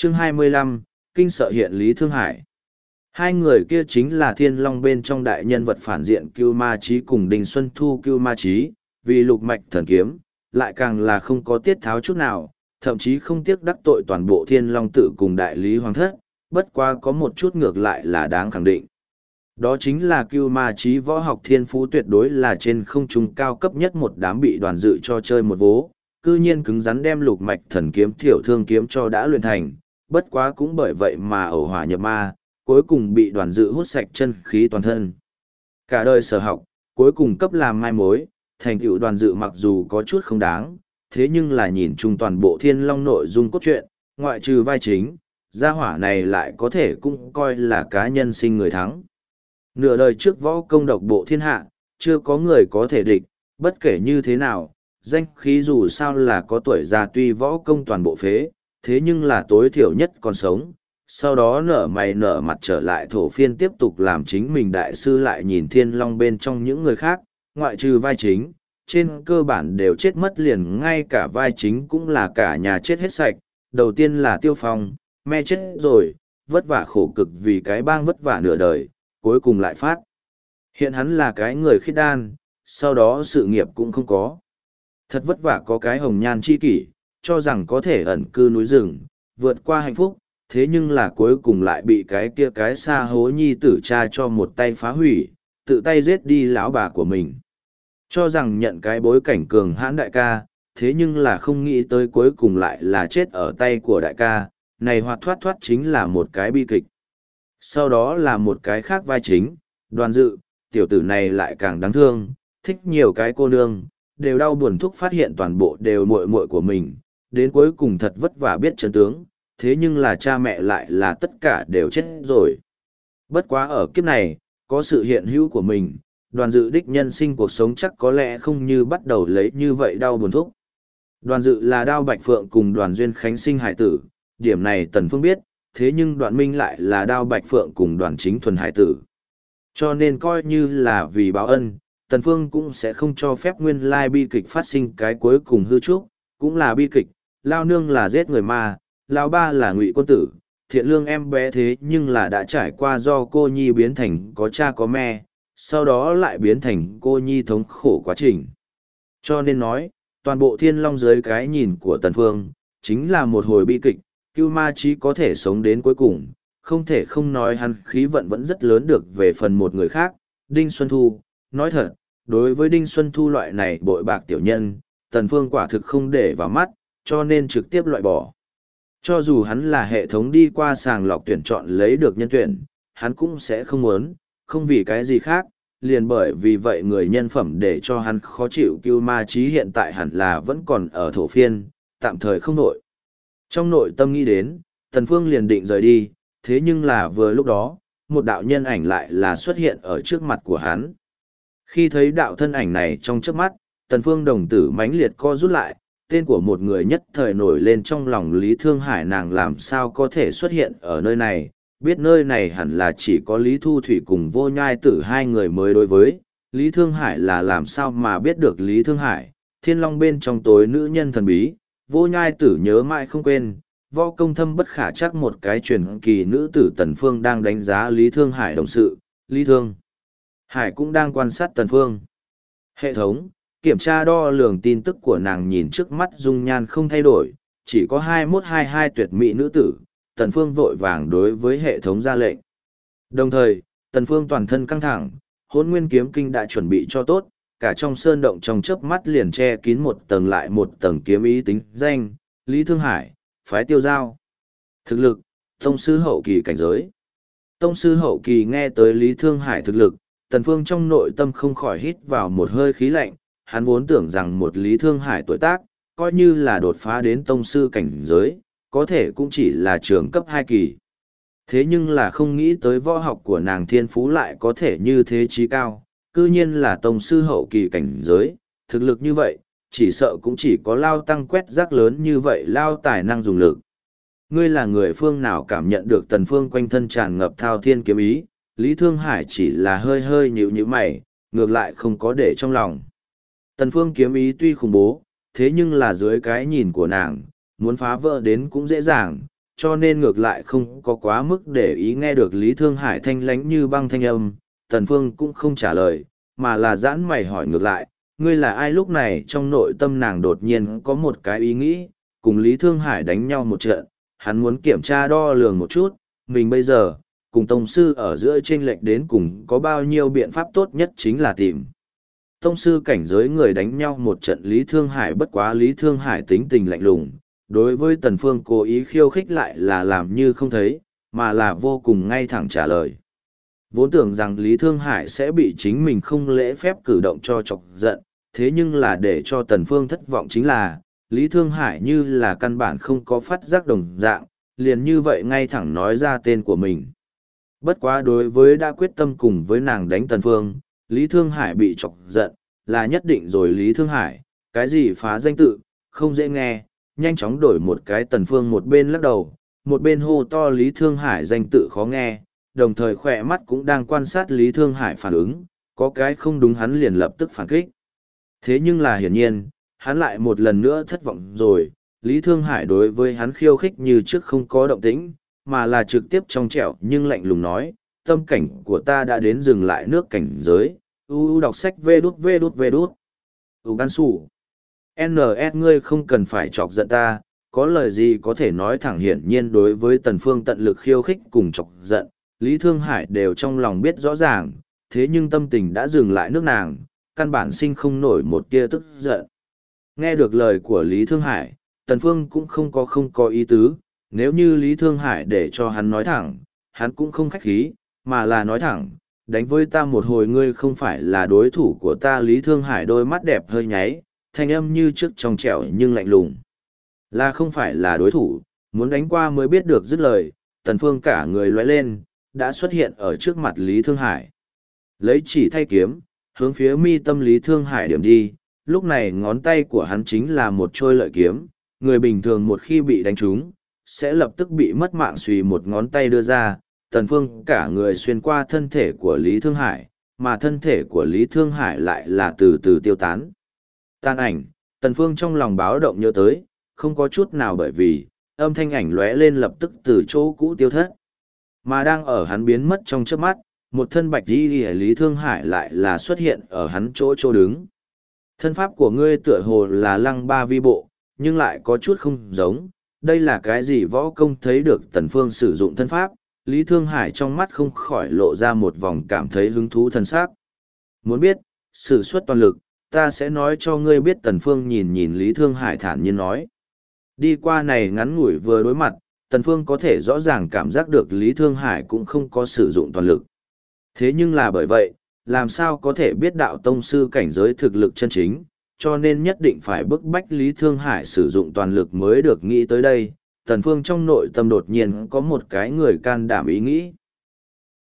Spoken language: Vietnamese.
Chương 25, Kinh sợ hiện Lý Thương Hải. Hai người kia chính là Thiên Long bên trong đại nhân vật phản diện Cưu Ma Chí cùng Đinh Xuân Thu. Cưu Ma Chí, vì lục mạch thần kiếm, lại càng là không có tiết tháo chút nào, thậm chí không tiếc đắc tội toàn bộ Thiên Long tự cùng đại lý hoàng thất, bất quá có một chút ngược lại là đáng khẳng định. Đó chính là Cưu Ma Chí võ học thiên phú tuyệt đối là trên không trung cao cấp nhất, một đám bị Đoàn Dự cho chơi một vố, cư nhiên cứng rắn đem lục mạch thần kiếm Thiểu Thương kiếm cho đã luyện thành, bất quá cũng bởi vậy mà ẩu hỏa nhập ma, cuối cùng bị Đoàn Dự hút sạch chân khí toàn thân. Cả đời sở học, cuối cùng cấp làm mai mối, thành tựu Đoàn Dự mặc dù có chút không đáng, thế nhưng là nhìn chung toàn bộ Thiên Long nội dung cốt truyện, ngoại trừ vai chính, gia hỏa này lại có thể cũng coi là cá nhân sinh người thắng. Nửa đời trước võ công độc bộ thiên hạ, chưa có người có thể địch, bất kể như thế nào, danh khí dù sao là có tuổi già, tuy võ công toàn bộ phế, thế nhưng là tối thiểu nhất còn sống. Sau đó nở mày nở mặt trở lại thổ phiên tiếp tục làm chính mình đại sư, lại nhìn Thiên Long bên trong những người khác, ngoại trừ vai chính, trên cơ bản đều chết mất, liền ngay cả vai chính cũng là cả nhà chết hết sạch. Đầu tiên là Tiêu Phong, me chết rồi, vất vả khổ cực vì cái bang vất vả nửa đời, cuối cùng lại phát hiện hắn là cái người khiết đan, sau đó sự nghiệp cũng không có. Thật vất vả có cái hồng nhan chi kỷ, cho rằng có thể ẩn cư núi rừng, vượt qua hạnh phúc, thế nhưng là cuối cùng lại bị cái kia cái xa hố nhi tử cha cho một tay phá hủy, tự tay giết đi lão bà của mình. Cho rằng nhận cái bối cảnh cường hãn đại ca, thế nhưng là không nghĩ tới cuối cùng lại là chết ở tay của đại ca, này hoạt thoát thoát chính là một cái bi kịch. Sau đó là một cái khác vai chính, Đoàn Dự, tiểu tử này lại càng đáng thương, thích nhiều cái cô nương, đều đau buồn thúc phát hiện toàn bộ đều muội muội của mình, đến cuối cùng thật vất vả biết chân tướng, thế nhưng là cha mẹ lại là tất cả đều chết rồi. Bất quá ở kiếp này, có sự hiện hữu của mình, Đoàn Dự đích nhân sinh cuộc sống chắc có lẽ không như bắt đầu lấy như vậy đau buồn thúc. Đoàn Dự là Đao Bạch Phượng cùng Đoàn Duyên Khánh sinh hải tử, điểm này Tần Phương biết, thế nhưng Đoàn Minh lại là Đao Bạch Phượng cùng Đoàn Chính thuần hải tử. Cho nên coi như là vì báo ân, Tần Phương cũng sẽ không cho phép nguyên lai bi kịch phát sinh cái cuối cùng hư trúc, cũng là bi kịch, lao nương là giết người ma, lao ba là ngụy quân tử, thiện lương em bé thế nhưng là đã trải qua do cô nhi biến thành có cha có mẹ, sau đó lại biến thành cô nhi thống khổ quá trình. Cho nên nói, toàn bộ Thiên Long dưới cái nhìn của Tần Phương, chính là một hồi bi kịch, Cưu Ma Chí có thể sống đến cuối cùng, không thể không nói hắn khí vận vẫn rất lớn được về phần một người khác, Đinh Xuân Thu. Nói thật, đối với Đinh Xuân Thu loại này bội bạc tiểu nhân, Tần Phương quả thực không để vào mắt, cho nên trực tiếp loại bỏ. Cho dù hắn là hệ thống đi qua sàng lọc tuyển chọn lấy được nhân tuyển, hắn cũng sẽ không muốn, không vì cái gì khác, liền bởi vì vậy người nhân phẩm để cho hắn khó chịu. Cưu Ma Chí hiện tại hẳn là vẫn còn ở thổ phiên, tạm thời không nổi. Trong nội tâm nghĩ đến, Tần Phương liền định rời đi, thế nhưng là vừa lúc đó, một đạo nhân ảnh lại là xuất hiện ở trước mặt của hắn. Khi thấy đạo thân ảnh này trong chớp mắt, Tần Phương đồng tử mãnh liệt co rút lại, tên của một người nhất thời nổi lên trong lòng Lý Thương Hải, nàng làm sao có thể xuất hiện ở nơi này, biết nơi này hẳn là chỉ có Lý Thu Thủy cùng Vô Nhai Tử hai người mới đối với. Lý Thương Hải là làm sao mà biết được Lý Thương Hải, Thiên Long bên trong tối nữ nhân thần bí, Vô Nhai Tử nhớ mãi không quên, võ công thâm bất khả chắc một cái truyền kỳ nữ tử. Tần Phương đang đánh giá Lý Thương Hải đồng sự, Lý Thương Hải cũng đang quan sát Tần Phương. Hệ thống, kiểm tra đo lường tin tức của nàng, nhìn trước mắt dung nhan không thay đổi, chỉ có 2122 tuyệt mỹ nữ tử. Tần Phương vội vàng đối với hệ thống ra lệnh. Đồng thời, Tần Phương toàn thân căng thẳng, Hỗn Nguyên Kiếm Kinh đã chuẩn bị cho tốt, cả trong sơn động trong chớp mắt liền che kín một tầng lại một tầng kiếm ý. Tính danh: Lý Thương Hải, phái Tiêu Giao. Thực lực: tông sư hậu kỳ cảnh giới. Tông sư hậu kỳ. Nghe tới Lý Thương Hải thực lực, Tần Phương trong nội tâm không khỏi hít vào một hơi khí lạnh, hắn vốn tưởng rằng một Lý Thương Hải tuổi tác, coi như là đột phá đến tông sư cảnh giới, có thể cũng chỉ là trường cấp 2 kỳ. Thế nhưng là không nghĩ tới võ học của nàng thiên phú lại có thể như thế chí cao, cư nhiên là tông sư hậu kỳ cảnh giới, thực lực như vậy, chỉ sợ cũng chỉ có Lao Tăng quét rác lớn như vậy Lao tài năng dùng lực. Ngươi là người phương nào? Cảm nhận được Tần Phương quanh thân tràn ngập thao thiên kiếm ý, Lý Thương Hải chỉ là hơi hơi nhíu nhíu mày, ngược lại không có để trong lòng. Tần Phương kiếm ý tuy khủng bố, thế nhưng là dưới cái nhìn của nàng, muốn phá vỡ đến cũng dễ dàng, cho nên ngược lại không có quá mức để ý nghe được Lý Thương Hải thanh lánh như băng thanh âm, Tần Phương cũng không trả lời, mà là giãn mày hỏi ngược lại, ngươi là ai? Lúc này trong nội tâm nàng đột nhiên có một cái ý nghĩ, cùng Lý Thương Hải đánh nhau một trận, hắn muốn kiểm tra đo lường một chút, mình bây giờ, cùng tông sư ở giữa chênh lệch đến cùng có bao nhiêu biện pháp tốt nhất chính là tìm. Tông sư cảnh giới người đánh nhau một trận Lý Thương Hải, bất quá Lý Thương Hải tính tình lạnh lùng, đối với Tần Phương cố ý khiêu khích lại là làm như không thấy, mà là vô cùng ngay thẳng trả lời. Vốn tưởng rằng Lý Thương Hải sẽ bị chính mình không lễ phép cử động cho chọc giận, thế nhưng là để cho Tần Phương thất vọng chính là, Lý Thương Hải như là căn bản không có phát giác đồng dạng, liền như vậy ngay thẳng nói ra tên của mình. Bất quá đối với đã quyết tâm cùng với nàng đánh Tần Phương, Lý Thương Hải bị chọc giận, là nhất định rồi. Lý Thương Hải, cái gì phá danh tự, không dễ nghe, nhanh chóng đổi một cái. Tần Phương một bên lắc đầu, một bên hô to Lý Thương Hải danh tự khó nghe, đồng thời khỏe mắt cũng đang quan sát Lý Thương Hải phản ứng, có cái không đúng hắn liền lập tức phản kích. Thế nhưng là hiển nhiên, hắn lại một lần nữa thất vọng rồi, Lý Thương Hải đối với hắn khiêu khích như trước không có động tĩnh, mà là trực tiếp trong trẻo nhưng lạnh lùng nói, tâm cảnh của ta đã đến dừng lại nước cảnh giới, đọc sách vê đút. Gan sủ. NS ngươi không cần phải chọc giận ta, có lời gì có thể nói thẳng. Hiển nhiên đối với Tần Phương tận lực khiêu khích cùng chọc giận, Lý Thương Hải đều trong lòng biết rõ ràng, thế nhưng tâm tình đã dừng lại nước nàng, căn bản sinh không nổi một tia tức giận. Nghe được lời của Lý Thương Hải, Tần Phương cũng không có ý tứ, nếu như Lý Thương Hải để cho hắn nói thẳng, hắn cũng không khách khí, mà là nói thẳng, đánh với ta một hồi ngươi không phải là đối thủ của ta. Lý Thương Hải đôi mắt đẹp hơi nháy, thanh âm như trước trong trẻo nhưng lạnh lùng. Là không phải là đối thủ, muốn đánh qua mới biết được. Dứt lời, Tần Phương cả người lóe lên, đã xuất hiện ở trước mặt Lý Thương Hải. Lấy chỉ thay kiếm, hướng phía mi tâm Lý Thương Hải điểm đi, lúc này ngón tay của hắn chính là một trôi lợi kiếm, người bình thường một khi bị đánh trúng, sẽ lập tức bị mất mạng. Xùy một ngón tay đưa ra, Tần Phương cả người xuyên qua thân thể của Lý Thương Hải, mà thân thể của Lý Thương Hải lại là từ từ tiêu tán. Tan ảnh, Tần Phương trong lòng báo động nhớ tới, không có chút nào bởi vì, âm thanh ảnh lóe lên lập tức từ chỗ cũ tiêu thất. Mà đang ở hắn biến mất trong chớp mắt, một thân bạch y Lý Thương Hải lại là xuất hiện ở hắn chỗ đứng. Thân pháp của ngươi tựa hồ là lăng ba vi bộ, nhưng lại có chút không giống, đây là cái gì võ công? Thấy được Tần Phương sử dụng thân pháp, Lý Thương Hải trong mắt không khỏi lộ ra một vòng cảm thấy hứng thú thân sắc. Muốn biết, sử xuất toàn lực, ta sẽ nói cho ngươi biết. Tần Phương nhìn Lý Thương Hải thản nhiên nói. Đi qua này ngắn ngủi vừa đối mặt, Tần Phương có thể rõ ràng cảm giác được Lý Thương Hải cũng không có sử dụng toàn lực. Thế nhưng là bởi vậy, làm sao có thể biết đạo tông sư cảnh giới thực lực chân chính, cho nên nhất định phải bức bách Lý Thương Hải sử dụng toàn lực mới được. Nghĩ tới đây, Tần Phương trong nội tâm đột nhiên có một cái người can đảm ý nghĩ.